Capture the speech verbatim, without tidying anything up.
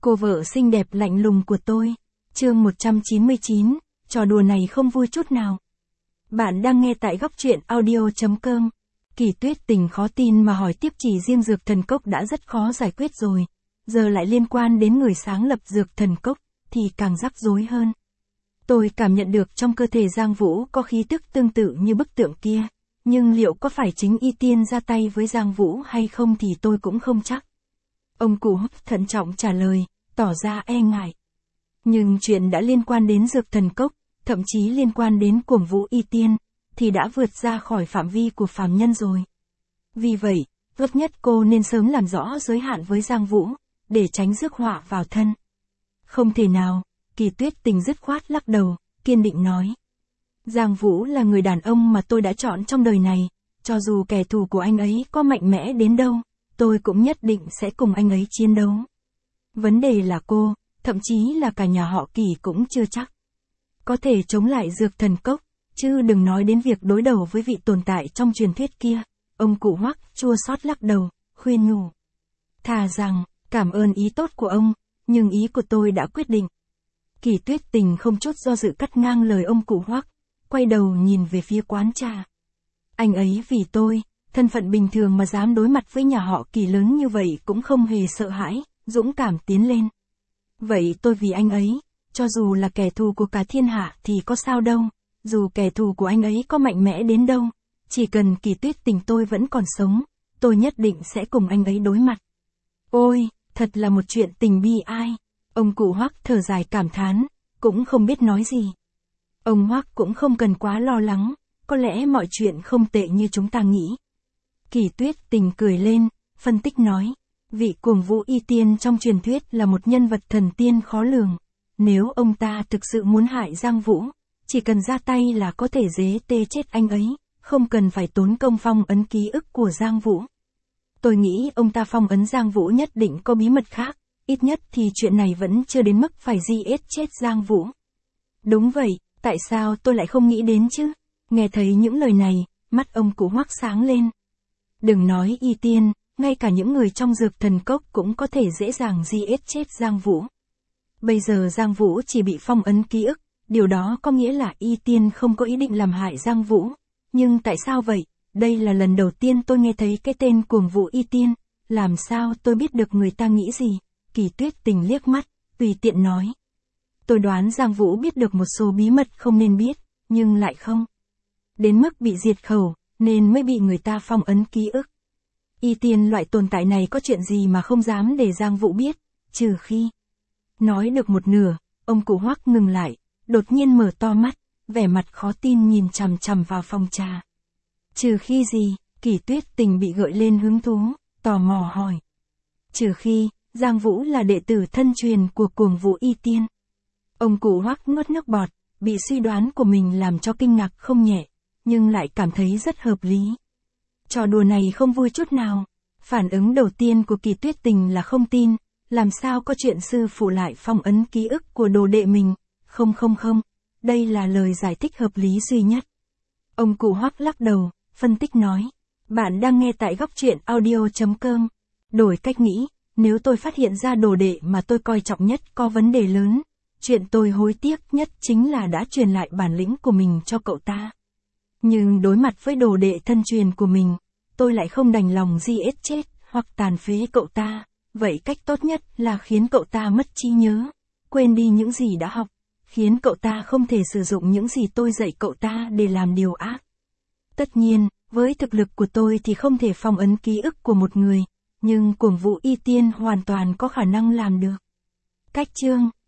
Cô vợ xinh đẹp lạnh lùng của tôi. Chương một trăm chín mươi chín, trò đùa này không vui chút nào. Bạn đang nghe tại góc truyện audio chấm com. Kỳ Tuyết Tình khó tin mà hỏi tiếp, chỉ riêng dược thần cốc đã rất khó giải quyết rồi. Giờ lại liên quan đến người sáng lập dược thần cốc, thì càng rắc rối hơn. Tôi cảm nhận được trong cơ thể Giang Vũ có khí tức tương tự như bức tượng kia. Nhưng liệu có phải chính Y Tiên ra tay với Giang Vũ hay không thì tôi cũng không chắc. Ông cụ thận trọng trả lời, tỏ ra e ngại. Nhưng chuyện đã liên quan đến dược thần cốc, thậm chí liên quan đến Cuồng Vũ Y Tiên, thì đã vượt ra khỏi phạm vi của phàm nhân rồi. Vì vậy, tốt nhất cô nên sớm làm rõ giới hạn với Giang Vũ, để tránh rước họa vào thân. Không thể nào, Kỳ Tuyết Tình dứt khoát lắc đầu, kiên định nói. Giang Vũ là người đàn ông mà tôi đã chọn trong đời này, cho dù kẻ thù của anh ấy có mạnh mẽ đến đâu, tôi cũng nhất định sẽ cùng anh ấy chiến đấu. Vấn đề là cô, thậm chí là cả nhà họ Kỳ cũng chưa chắc có thể chống lại dược thần cốc, chứ đừng nói đến việc đối đầu với vị tồn tại trong truyền thuyết kia. Ông cụ Hoắc chua xót lắc đầu, khuyên nhủ. Thà rằng, cảm ơn ý tốt của ông, nhưng ý của tôi đã quyết định. Kỳ Tuyết Tình không chút do dự cắt ngang lời ông cụ Hoắc, quay đầu nhìn về phía quán trà. Anh ấy vì tôi, thân phận bình thường mà dám đối mặt với nhà họ Kỳ lớn như vậy cũng không hề sợ hãi, dũng cảm tiến lên. Vậy tôi vì anh ấy, cho dù là kẻ thù của cả thiên hạ thì có sao đâu, dù kẻ thù của anh ấy có mạnh mẽ đến đâu, chỉ cần Kỳ Tuyết Tình tôi vẫn còn sống, tôi nhất định sẽ cùng anh ấy đối mặt. Ôi, thật là một chuyện tình bi ai. Ông cụ Hoắc thở dài cảm thán, cũng không biết nói gì. Ông Hoắc cũng không cần quá lo lắng, có lẽ mọi chuyện không tệ như chúng ta nghĩ. Kỳ Tuyết Tình cười lên, phân tích nói, vị Cuồng Vũ Y Tiên trong truyền thuyết là một nhân vật thần tiên khó lường. Nếu ông ta thực sự muốn hại Giang Vũ, chỉ cần ra tay là có thể dế tê chết anh ấy, không cần phải tốn công phong ấn ký ức của Giang Vũ. Tôi nghĩ ông ta phong ấn Giang Vũ nhất định có bí mật khác, ít nhất thì chuyện này vẫn chưa đến mức phải giết chết Giang Vũ. Đúng vậy, tại sao tôi lại không nghĩ đến chứ? Nghe thấy những lời này, mắt ông cụ Hoắc sáng lên. Đừng nói Y Tiên, ngay cả những người trong dược thần cốc cũng có thể dễ dàng giết chết Giang Vũ. Bây giờ Giang Vũ chỉ bị phong ấn ký ức, điều đó có nghĩa là Y Tiên không có ý định làm hại Giang Vũ. Nhưng tại sao vậy? Đây là lần đầu tiên tôi nghe thấy cái tên Cuồng Vũ Y Tiên, làm sao tôi biết được người ta nghĩ gì? Kỳ Tuyết Tình liếc mắt, tùy tiện nói. Tôi đoán Giang Vũ biết được một số bí mật không nên biết, nhưng lại không đến mức bị diệt khẩu, nên mới bị người ta phong ấn ký ức. Y Tiên loại tồn tại này có chuyện gì mà không dám để Giang Vũ biết, trừ khi... Nói được một nửa, ông cụ Hoắc ngừng lại, đột nhiên mở to mắt, vẻ mặt khó tin nhìn chằm chằm vào phòng trà. Trừ khi gì? Kỳ Tuyết Tình bị gợi lên hứng thú, tò mò hỏi. Trừ khi, Giang Vũ là đệ tử thân truyền của Cuồng Vũ Y Tiên. Ông cụ Hoắc nuốt nước bọt, bị suy đoán của mình làm cho kinh ngạc không nhẹ, nhưng lại cảm thấy rất hợp lý. Trò đùa này không vui chút nào. Phản ứng đầu tiên của Kỳ Tuyết Tình là không tin, làm sao có chuyện sư phụ lại phong ấn ký ức của đồ đệ mình. Không không không, đây là lời giải thích hợp lý duy nhất. Ông cụ Hoắc lắc đầu, phân tích nói. Bạn đang nghe tại góc truyện audio chấm com. Đổi cách nghĩ, nếu tôi phát hiện ra đồ đệ mà tôi coi trọng nhất có vấn đề lớn, chuyện tôi hối tiếc nhất chính là đã truyền lại bản lĩnh của mình cho cậu ta. Nhưng đối mặt với đồ đệ thân truyền của mình, tôi lại không đành lòng giết chết hoặc tàn phế cậu ta. Vậy cách tốt nhất là khiến cậu ta mất trí nhớ, quên đi những gì đã học, khiến cậu ta không thể sử dụng những gì tôi dạy cậu ta để làm điều ác. Tất nhiên, với thực lực của tôi thì không thể phong ấn ký ức của một người, nhưng Cuồng Vũ Y Tiên hoàn toàn có khả năng làm được. Cách chương